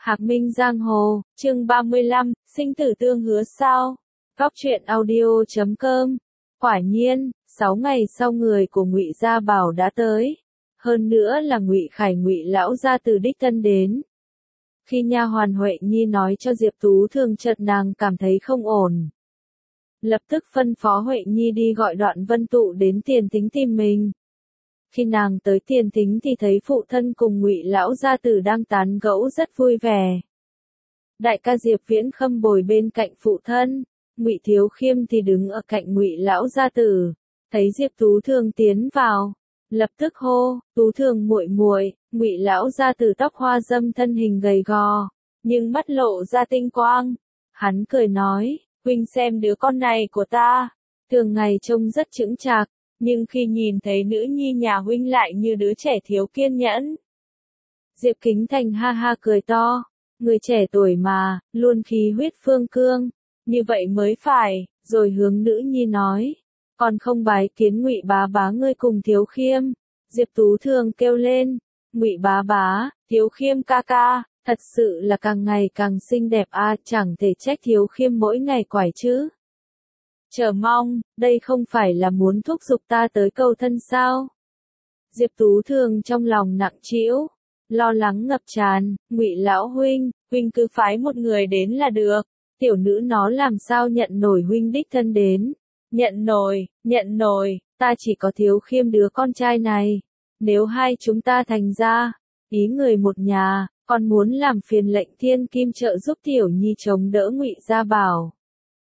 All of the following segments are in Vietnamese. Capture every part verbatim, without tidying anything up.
Hạc Minh Giang Hồ, chương ba mươi lăm, sinh tử tương hứa sao? Góc truyện audio chấm com. Quả nhiên, sáu ngày sau người của Ngụy Gia Bảo đã tới. Hơn nữa là Ngụy Khải Ngụy lão gia từ đích thân đến. Khi nha hoàn Huệ Nhi nói cho Diệp Tú Thương, chợt nàng cảm thấy không ổn. Lập tức phân phó Huệ Nhi đi gọi Đoạn Vân Tụ đến Tiền Thính tìm mình. Khi nàng tới Tiền Thính thì thấy phụ thân cùng Ngụy lão gia tử đang tán gẫu rất vui vẻ. Đại ca Diệp Viễn Khâm bồi bên cạnh phụ thân, Ngụy Thiếu Khiêm thì đứng ở cạnh Ngụy lão gia tử. Thấy Diệp Tú Thương tiến vào, lập tức hô, "Tú Thương muội muội." Ngụy lão gia tử tóc hoa dâm, thân hình gầy gò, nhưng mắt lộ ra tinh quang. Hắn cười nói, "Huynh xem đứa con này của ta, thường ngày trông rất chững chạc, nhưng khi nhìn thấy nữ nhi nhà huynh lại như đứa trẻ thiếu kiên nhẫn." Diệp Kính Thành ha ha cười to, người trẻ tuổi mà, luôn khí huyết phương cương, như vậy mới phải, rồi hướng nữ nhi nói, "Còn không bái kiến Ngụy bá bá ngươi cùng Thiếu Khiêm." Diệp Tú Thương kêu lên, "Ngụy bá bá, Thiếu Khiêm ca ca, thật sự là càng ngày càng xinh đẹp a, à, chẳng thể trách Thiếu Khiêm mỗi ngày quải chứ. Chờ mong, đây không phải là muốn thúc giục ta tới cầu thân sao?" Diệp Tú Thương trong lòng nặng trĩu, lo lắng ngập tràn, "Ngụy lão huynh, huynh cứ phái một người đến là được, tiểu nữ nó làm sao nhận nổi huynh đích thân đến." "Nhận nổi, nhận nổi, ta chỉ có Thiếu Khiêm đứa con trai này, nếu hai chúng ta thành ra, ý người một nhà, còn muốn làm phiền lệnh Thiên Kim trợ giúp tiểu nhi chống đỡ Ngụy Gia Bảo.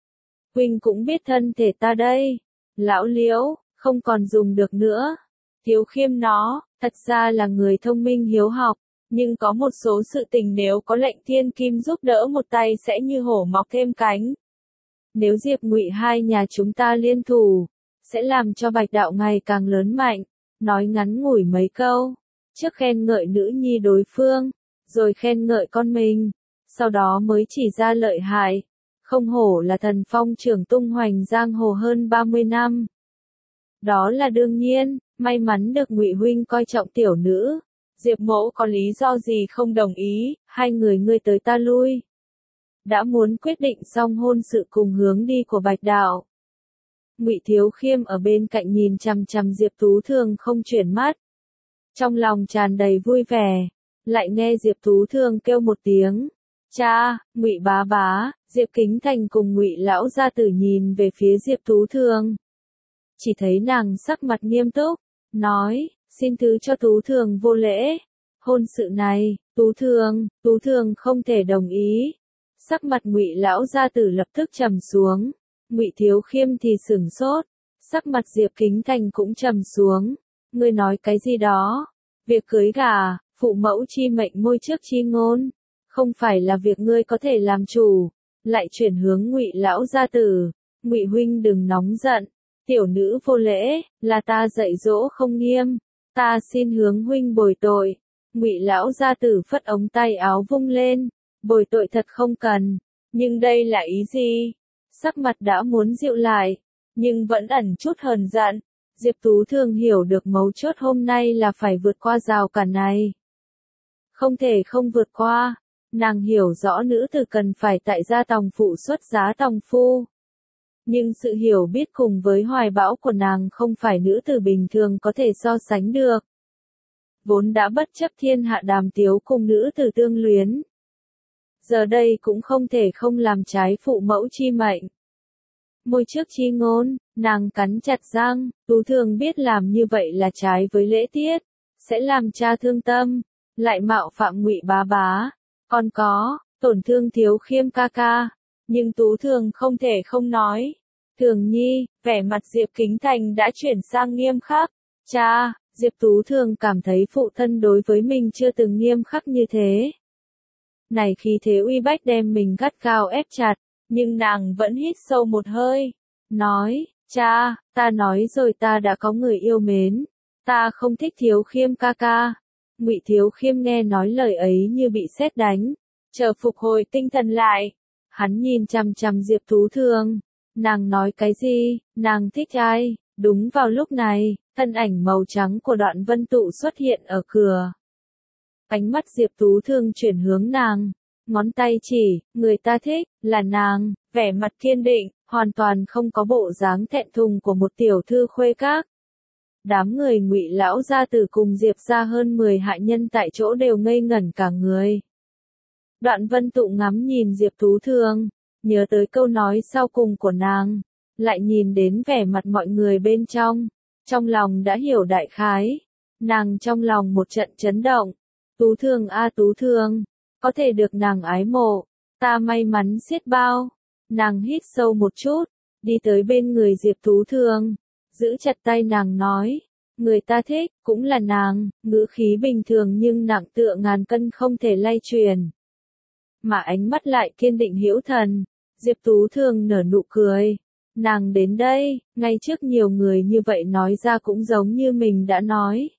Huynh cũng biết thân thể ta đây, lão Liễu, không còn dùng được nữa. Thiếu Khiêm nó, thật ra là người thông minh hiếu học, nhưng có một số sự tình nếu có lệnh Thiên Kim giúp đỡ một tay sẽ như hổ mọc thêm cánh. Nếu Diệp Ngụy hai nhà chúng ta liên thủ, sẽ làm cho Bạch đạo ngày càng lớn mạnh." Nói ngắn ngủi mấy câu, trước khen ngợi nữ nhi đối phương, rồi khen ngợi con mình, sau đó mới chỉ ra lợi hại. Không hổ là thần phong trưởng tung hoành giang hồ hơn ba mươi năm. Đó là đương nhiên, may mắn được Ngụy huynh coi trọng tiểu nữ. Diệp mẫu có lý do gì không đồng ý, hai người ngươi tới ta lui. Đã muốn quyết định xong hôn sự cùng hướng đi của Bạch đạo. Ngụy Thiếu Khiêm ở bên cạnh nhìn chằm chằm Diệp Tú Thương không chuyển mắt. Trong lòng tràn đầy vui vẻ, lại nghe Diệp Tú Thương kêu một tiếng, "Cha." Ngụy bá bá, Diệp Kính Thành cùng Ngụy lão gia tử nhìn về phía Diệp Tú Thương. Chỉ thấy nàng sắc mặt nghiêm túc, nói, "Xin thứ cho Tú Thương vô lễ. Hôn sự này, Tú Thương, Tú Thương không thể đồng ý." Sắc mặt Ngụy lão gia tử lập tức trầm xuống. Ngụy Thiếu Khiêm thì sửng sốt, sắc mặt Diệp Kính Thành cũng trầm xuống. "Ngươi nói cái gì đó? Việc cưới gả, phụ mẫu chi mệnh môi trước chi ngôn, không phải là việc ngươi có thể làm chủ." Lại chuyển hướng Ngụy lão gia tử, "Ngụy huynh đừng nóng giận, tiểu nữ vô lễ, là ta dạy dỗ không nghiêm, ta xin hướng huynh bồi tội." Ngụy lão gia tử phất ống tay áo vung lên, "Bồi tội thật không cần, nhưng đây là ý gì?" Sắc mặt đã muốn dịu lại, nhưng vẫn ẩn chút hờn giận. Diệp Tú Thương hiểu được mấu chốt hôm nay là phải vượt qua rào cản này. Không thể không vượt qua, nàng hiểu rõ nữ tử cần phải tại gia tòng phụ xuất giá tòng phu. Nhưng sự hiểu biết cùng với hoài bão của nàng không phải nữ tử bình thường có thể so sánh được. Vốn đã bất chấp thiên hạ đàm tiếu cùng nữ tử tương luyến, giờ đây cũng không thể không làm trái phụ mẫu chi mệnh. Môi trước chi ngôn, nàng cắn chặt răng, Tú Thương biết làm như vậy là trái với lễ tiết, sẽ làm cha thương tâm, lại mạo phạm Ngụy bá bá, còn có, tổn thương Thiếu Khiêm ca ca. Nhưng Tú Thương không thể không nói. "Thường nhi." Vẻ mặt Diệp Kính Thành đã chuyển sang nghiêm khắc. "Cha." Diệp Tú Thương cảm thấy phụ thân đối với mình chưa từng nghiêm khắc như thế. Này khi thế uy bách đem mình gắt gao ép chặt, nhưng nàng vẫn hít sâu một hơi, nói, "Cha, ta nói rồi, ta đã có người yêu mến, ta không thích Thiếu Khiêm ca ca." Ngụy Thiếu Khiêm nghe nói lời ấy như bị sét đánh, chờ phục hồi tinh thần lại, hắn nhìn chằm chằm Diệp Tú Thương, "Nàng nói cái gì, nàng thích ai?" Đúng vào lúc này, thân ảnh màu trắng của Đoạn Vân Tụ xuất hiện ở cửa. Ánh mắt Diệp Tú Thương chuyển hướng nàng, ngón tay chỉ, người ta thích, là nàng, vẻ mặt kiên định, hoàn toàn không có bộ dáng thẹn thùng của một tiểu thư khuê các. Đám người Ngụy lão gia tử cùng Diệp gia hơn mười hạ nhân tại chỗ đều ngây ngẩn cả người. Đoạn Vân Tụ ngắm nhìn Diệp Tú Thương, nhớ tới câu nói sau cùng của nàng, lại nhìn đến vẻ mặt mọi người bên trong, trong lòng đã hiểu đại khái. Nàng trong lòng một trận chấn động. Tú Thương a Tú Thương, có thể được nàng ái mộ, ta may mắn xiết bao. Nàng hít sâu một chút, đi tới bên người Diệp Tú Thương, giữ chặt tay nàng nói, người ta thích, cũng là nàng, ngữ khí bình thường nhưng nặng tựa ngàn cân không thể lay truyền. Mà ánh mắt lại kiên định hữu thần, Diệp Tú Thương nở nụ cười. Nàng đến đây, ngay trước nhiều người như vậy nói ra cũng giống như mình đã nói.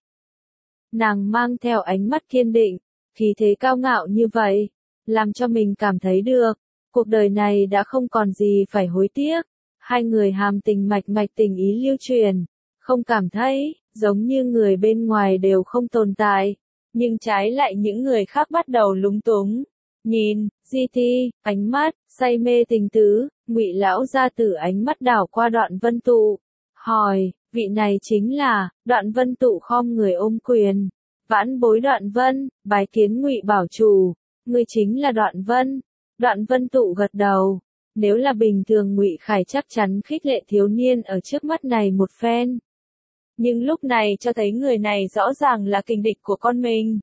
Nàng mang theo ánh mắt kiên định, khí thế cao ngạo như vậy, làm cho mình cảm thấy được, cuộc đời này đã không còn gì phải hối tiếc. Hai người hàm tình mạch mạch tình ý lưu truyền, không cảm thấy, giống như người bên ngoài đều không tồn tại, nhưng trái lại những người khác bắt đầu lúng túng. Nhìn, Di Thi, ánh mắt, say mê tình tứ, Ngụy lão gia tử ánh mắt đảo qua Đoạn Vân Tụ, hỏi, vị này chính là, Đoạn Vân Tụ khom người ôm quyền, vãn bối Đoạn Vân, bái kiến Ngụy bảo chủ, ngươi chính là Đoạn Vân. Đoạn Vân Tụ gật đầu, nếu là bình thường Ngụy Khải chắc chắn khích lệ thiếu niên ở trước mắt này một phen. Nhưng lúc này cho thấy người này rõ ràng là kình địch của con mình.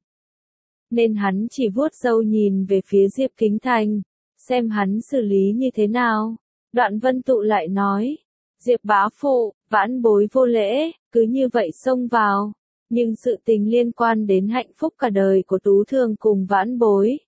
Nên hắn chỉ vuốt râu nhìn về phía Diệp Kính Thành, xem hắn xử lý như thế nào. Đoạn Vân Tụ lại nói, Diệp bá phụ, vãn bối vô lễ, cứ như vậy xông vào. Nhưng sự tình liên quan đến hạnh phúc cả đời của Tú Thương cùng vãn bối.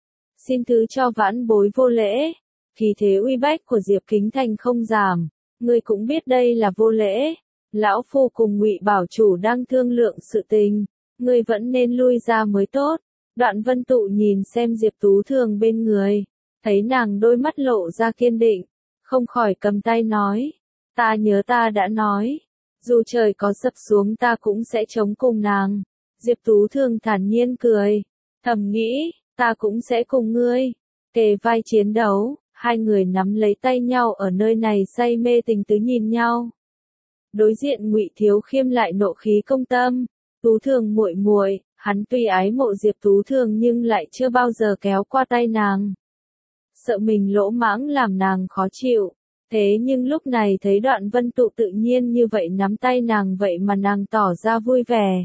Xin thứ cho vãn bối vô lễ. Khí thế uy bách của Diệp Kính Thành không giảm, ngươi cũng biết đây là vô lễ. Lão phu cùng Ngụy bảo chủ đang thương lượng sự tình, ngươi vẫn nên lui ra mới tốt. Đoạn Vân Tụ nhìn xem Diệp Tú Thương bên người, thấy nàng đôi mắt lộ ra kiên định, không khỏi cầm tay nói, ta nhớ ta đã nói, dù trời có sập xuống ta cũng sẽ chống cùng nàng. Diệp Tú Thương thản nhiên cười, thầm nghĩ, ta cũng sẽ cùng ngươi, kề vai chiến đấu. Hai người nắm lấy tay nhau ở nơi này say mê tình tứ nhìn nhau. Đối diện Ngụy Thiếu Khiêm lại nộ khí công tâm, Tú Thương muội muội, hắn tuy ái mộ Diệp Tú Thương nhưng lại chưa bao giờ kéo qua tay nàng. Sợ mình lỗ mãng làm nàng khó chịu, thế nhưng lúc này thấy Đoạn Vân Tụ tự nhiên như vậy nắm tay nàng vậy mà nàng tỏ ra vui vẻ.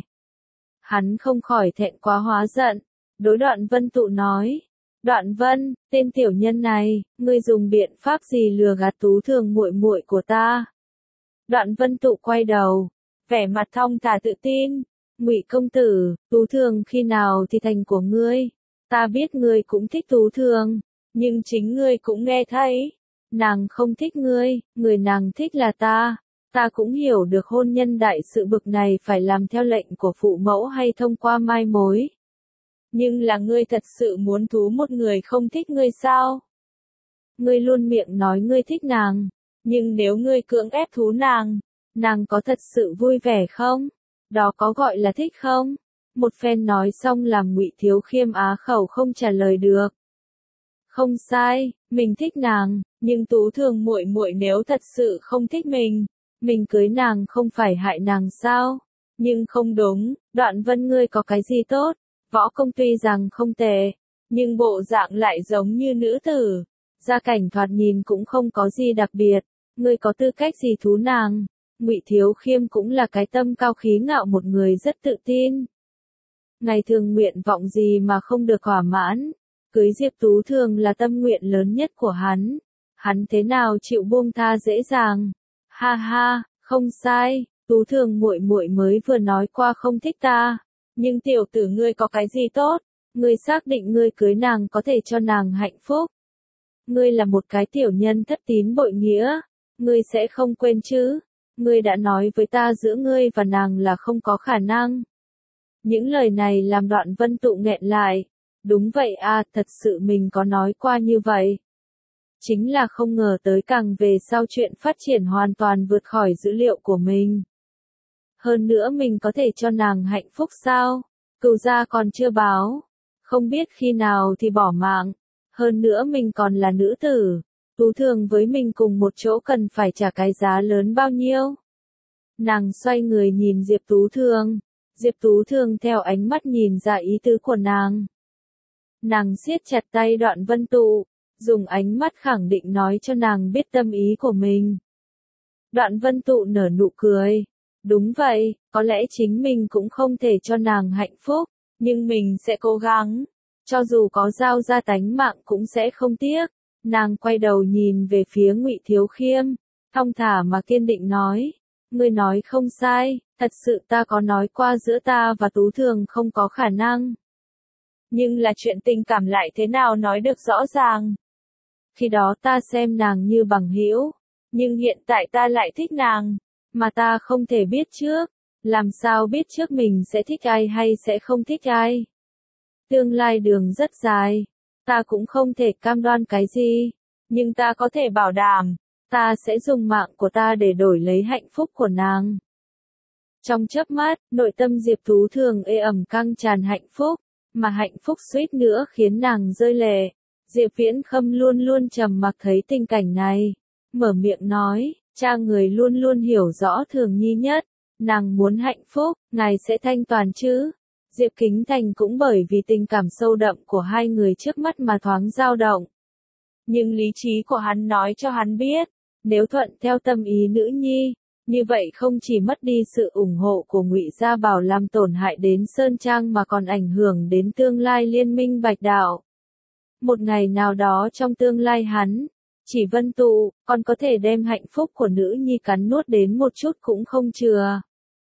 Hắn không khỏi thẹn quá hóa giận, đối Đoạn Vân Tụ nói, Đoạn Vân, tên tiểu nhân này, ngươi dùng biện pháp gì lừa gạt Tú Thương muội muội của ta? Đoạn Vân Tụ quay đầu, vẻ mặt thong thả tự tin, Ngụy công tử, Tú Thương khi nào thì thành của ngươi? Ta biết ngươi cũng thích Tú Thương, nhưng chính ngươi cũng nghe thấy, nàng không thích ngươi, người nàng thích là ta. Ta cũng hiểu được hôn nhân đại sự bực này phải làm theo lệnh của phụ mẫu hay thông qua mai mối. Nhưng là ngươi thật sự muốn thú một người không thích ngươi sao? Ngươi luôn miệng nói ngươi thích nàng, nhưng nếu ngươi cưỡng ép thú nàng, nàng có thật sự vui vẻ không? Đó có gọi là thích không? Một phen nói xong làm Ngụy Thiếu Khiêm á khẩu không trả lời được. Không sai, mình thích nàng, nhưng Tú Thương muội muội nếu thật sự không thích mình, mình cưới nàng không phải hại nàng sao? Nhưng không đúng, Đoạn Vân ngươi có cái gì tốt? Võ công tuy rằng không tệ, nhưng bộ dạng lại giống như nữ tử, gia cảnh thoạt nhìn cũng không có gì đặc biệt, ngươi có tư cách gì thú nàng? Ngụy Thiếu Khiêm cũng là cái tâm cao khí ngạo một người rất tự tin. Ngày thường nguyện vọng gì mà không được thỏa mãn, cưới Diệp Tú Thương là tâm nguyện lớn nhất của hắn, hắn thế nào chịu buông tha dễ dàng? Ha ha, không sai, Tú Thương muội muội mới vừa nói qua không thích ta. Nhưng tiểu tử ngươi có cái gì tốt? Ngươi xác định ngươi cưới nàng có thể cho nàng hạnh phúc. Ngươi là một cái tiểu nhân thất tín bội nghĩa. Ngươi sẽ không quên chứ? Ngươi đã nói với ta giữa ngươi và nàng là không có khả năng. Những lời này làm Đoạn Vân Tụ nghẹn lại. Đúng vậy à, thật sự mình có nói qua như vậy. Chính là không ngờ tới càng về sau chuyện phát triển hoàn toàn vượt khỏi dữ liệu của mình. Hơn nữa mình có thể cho nàng hạnh phúc sao? Cừu gia còn chưa báo. Không biết khi nào thì bỏ mạng. Hơn nữa mình còn là nữ tử, Tú Thường với mình cùng một chỗ cần phải trả cái giá lớn bao nhiêu? Nàng xoay người nhìn Diệp Tú Thường, Diệp Tú Thường theo ánh mắt nhìn ra ý tứ của nàng. Nàng siết chặt tay Đoạn Vân Tụ, dùng ánh mắt khẳng định nói cho nàng biết tâm ý của mình. Đoạn Vân Tụ nở nụ cười. Đúng vậy, có lẽ chính mình cũng không thể cho nàng hạnh phúc, nhưng mình sẽ cố gắng. Cho dù có giao ra tánh mạng cũng sẽ không tiếc. Nàng quay đầu nhìn về phía Ngụy Thiếu Khiêm, thong thả mà kiên định nói. Ngươi nói không sai, thật sự ta có nói qua giữa ta và Tú Thường không có khả năng. Nhưng là chuyện tình cảm lại thế nào nói được rõ ràng. Khi đó ta xem nàng như bằng hữu, nhưng hiện tại ta lại thích nàng, mà ta không thể biết trước, làm sao biết trước mình sẽ thích ai hay sẽ không thích ai. Tương lai đường rất dài, ta cũng không thể cam đoan cái gì, nhưng ta có thể bảo đảm, ta sẽ dùng mạng của ta để đổi lấy hạnh phúc của nàng. Trong chớp mắt, nội tâm Diệp Tú Thường ê ẩm căng tràn hạnh phúc, mà hạnh phúc suýt nữa khiến nàng rơi lệ. Diệp Viễn Khâm luôn luôn trầm mặc thấy tình cảnh này, mở miệng nói, cha người luôn luôn hiểu rõ Thường Nhi nhất, nàng muốn hạnh phúc, ngài sẽ thanh toàn chứ. Diệp Kính Thành cũng bởi vì tình cảm sâu đậm của hai người trước mắt mà thoáng dao động. Nhưng lý trí của hắn nói cho hắn biết, nếu thuận theo tâm ý nữ nhi, như vậy không chỉ mất đi sự ủng hộ của Ngụy Gia Bảo làm tổn hại đến Sơn Trang mà còn ảnh hưởng đến tương lai liên minh Bạch Đạo. Một ngày nào đó trong tương lai hắn, chỉ Vân Tụ, còn có thể đem hạnh phúc của nữ nhi cắn nuốt đến một chút cũng không chừa.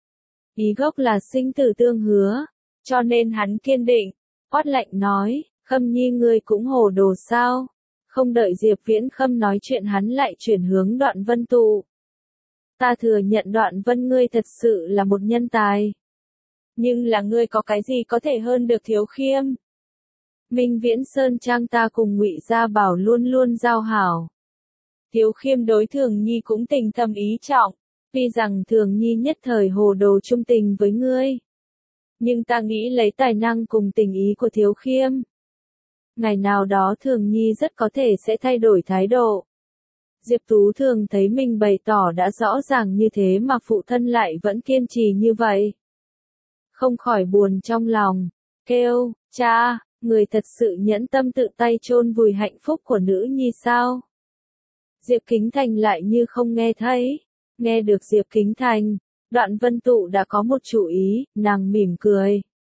Ý gốc là sinh tử tương hứa, cho nên hắn kiên định, quát lạnh nói, Khâm Nhi ngươi cũng hồ đồ sao? Không đợi Diệp Viễn Khâm nói chuyện hắn lại chuyển hướng Đoạn Vân Tụ. Ta thừa nhận Đoạn Vân ngươi thật sự là một nhân tài. Nhưng là ngươi có cái gì có thể hơn được Thiếu Khiêm? Minh Viễn Sơn Trang ta cùng Ngụy Gia Bảo luôn luôn giao hảo. Thiếu Khiêm đối Thường Nhi cũng tình thâm ý trọng, tuy rằng Thường Nhi nhất thời hồ đồ trung tình với ngươi. Nhưng ta nghĩ lấy tài năng cùng tình ý của Thiếu Khiêm, ngày nào đó Thường Nhi rất có thể sẽ thay đổi thái độ. Diệp Tú Thường thấy mình bày tỏ đã rõ ràng như thế mà phụ thân lại vẫn kiên trì như vậy. Không khỏi buồn trong lòng, kêu, cha, người thật sự nhẫn tâm tự tay chôn vùi hạnh phúc của nữ nhi sao? Diệp Kính Thành lại như không nghe thấy. Nghe được Diệp Kính Thành, Đoạn Vân Tụ đã có một chủ ý, nàng mỉm cười.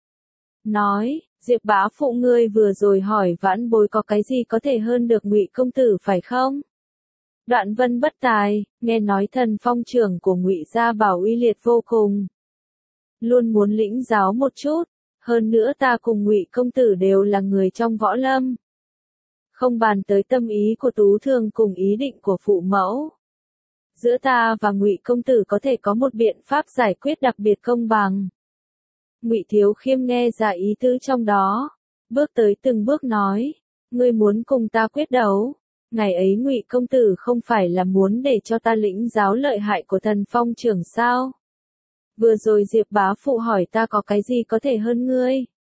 Nói, Diệp bá phụ ngươi vừa rồi hỏi vãn bối có cái gì có thể hơn được Ngụy công tử phải không? Đoạn Vân bất tài, nghe nói thần phong trưởng của Ngụy Gia Bảo uy liệt vô cùng. Luôn muốn lĩnh giáo một chút, hơn nữa ta cùng Ngụy công tử đều là người trong võ lâm. Không bàn tới tâm ý của Tú Thường cùng ý định của phụ mẫu. Giữa ta và Ngụy công tử có thể có một biện pháp giải quyết đặc biệt công bằng. Ngụy Thiếu Khiêm nghe ra ý tứ trong đó, bước tới từng bước nói, ngươi muốn cùng ta quyết đấu. Ngày ấy Ngụy công tử không phải là muốn để cho ta lĩnh giáo lợi hại của thần phong trưởng sao? Vừa rồi Diệp bá phụ hỏi ta có cái gì có thể hơn ngươi?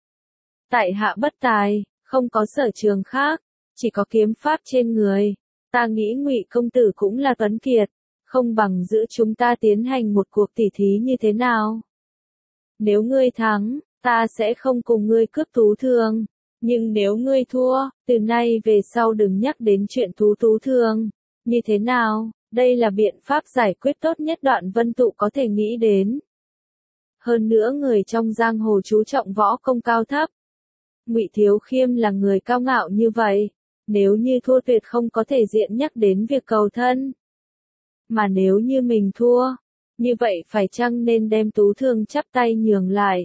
Tại hạ bất tài, không có sở trường khác, chỉ có kiếm pháp trên người. Ta nghĩ Ngụy công tử cũng là tuấn kiệt, không bằng giữa chúng ta tiến hành một cuộc tỉ thí như thế nào? Nếu ngươi thắng, ta sẽ không cùng ngươi cướp Tú Thường. Nhưng nếu ngươi thua, từ nay về sau đừng nhắc đến chuyện Tú Tú Thường. Như thế nào, đây là biện pháp giải quyết tốt nhất Đoạn Vân Tụ có thể nghĩ đến. Hơn nữa người trong giang hồ chú trọng võ công cao thấp. Ngụy Thiếu Khiêm là người cao ngạo như vậy, nếu như thua tuyệt không có thể diện nhắc đến việc cầu thân. Mà nếu như mình thua, như vậy phải chăng nên đem Tú Thường chắp tay nhường lại?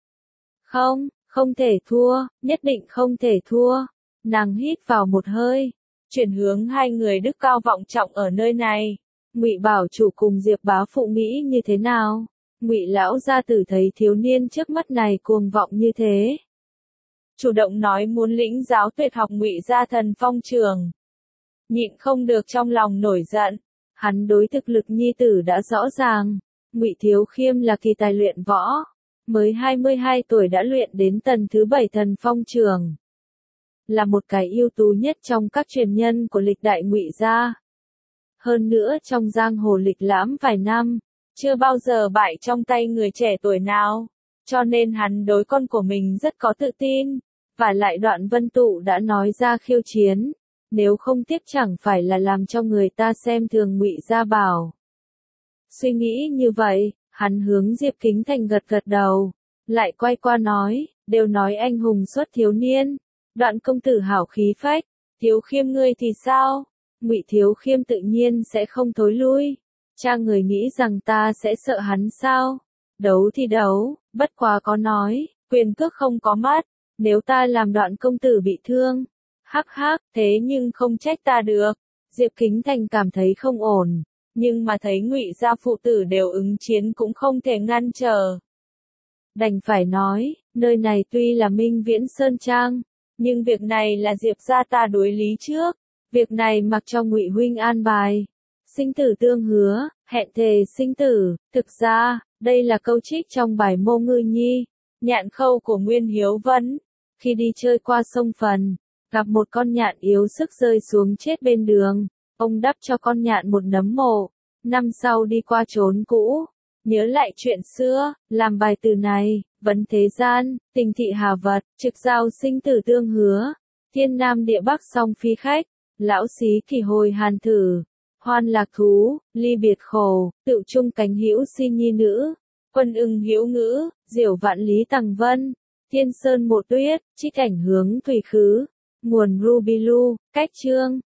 Không, không thể thua, nhất định không thể thua. Nàng hít vào một hơi, chuyển hướng hai người đức cao vọng trọng ở nơi này. Ngụy Bảo chủ cùng Diệp bá phụ nghĩ như thế nào? Ngụy lão gia tử thấy thiếu niên trước mắt này cuồng vọng như thế, chủ động nói muốn lĩnh giáo tuyệt học Ngụy gia thần phong trường. Nhịn không được trong lòng nổi giận, hắn đối thực lực nhi tử đã rõ ràng. Ngụy Thiếu Khiêm là kỳ tài luyện võ, mới hai mươi hai tuổi đã luyện đến tầng thứ bảy thần phong trường. là một cái ưu tú nhất trong các truyền nhân của lịch đại Ngụy gia. Hơn nữa trong giang hồ lịch lãm vài năm, chưa bao giờ bại trong tay người trẻ tuổi nào, cho nên hắn đối con của mình rất có tự tin, và lại Đoạn Vân Tụ đã nói ra khiêu chiến, nếu không tiếp chẳng phải là làm cho người ta xem thường Ngụy Gia Bảo. Suy nghĩ như vậy, hắn hướng Diệp Kính Thành gật gật đầu, lại quay qua nói, đều nói anh hùng xuất thiếu niên, Đoạn công tử hảo khí phách, Thiếu Khiêm ngươi thì sao? Ngụy Thiếu Khiêm tự nhiên sẽ không thối lui. Cha người nghĩ rằng ta sẽ sợ hắn sao? Đấu thì đấu, bất quá có nói, quyền cước không có mắt, nếu ta làm Đoạn công tử bị thương. Hắc hắc, thế nhưng không trách ta được. Diệp Kính Thành cảm thấy không ổn, nhưng mà thấy Ngụy gia phụ tử đều ứng chiến cũng không thể ngăn trở. Đành phải nói, nơi này tuy là Minh Viễn Sơn Trang, nhưng việc này là Diệp gia ta đối lý trước, việc này mặc cho Ngụy huynh an bài. Sinh tử tương hứa, hẹn thề sinh tử, thực ra, đây là câu trích trong bài Mô Ngư Nhi, nhạn khâu của Nguyên Hiếu Vân. Khi đi chơi qua sông Phần, gặp một con nhạn yếu sức rơi xuống chết bên đường, ông đắp cho con nhạn một nấm mộ, năm sau đi qua chốn cũ, nhớ lại chuyện xưa, làm bài từ này, vấn thế gian, tình thị hà vật, trực giao sinh tử tương hứa, thiên nam địa bắc song phi khách, lão xí kỳ hồi hàn thử. Hoan lạc thú, ly biệt khổ, tự chung cánh hữu si nhi nữ, quân ưng hữu ngữ, diểu vạn lý tằng vân, thiên sơn một tuyết, trích ảnh hướng thủy khứ, nguồn Ruby Lu, cách chương.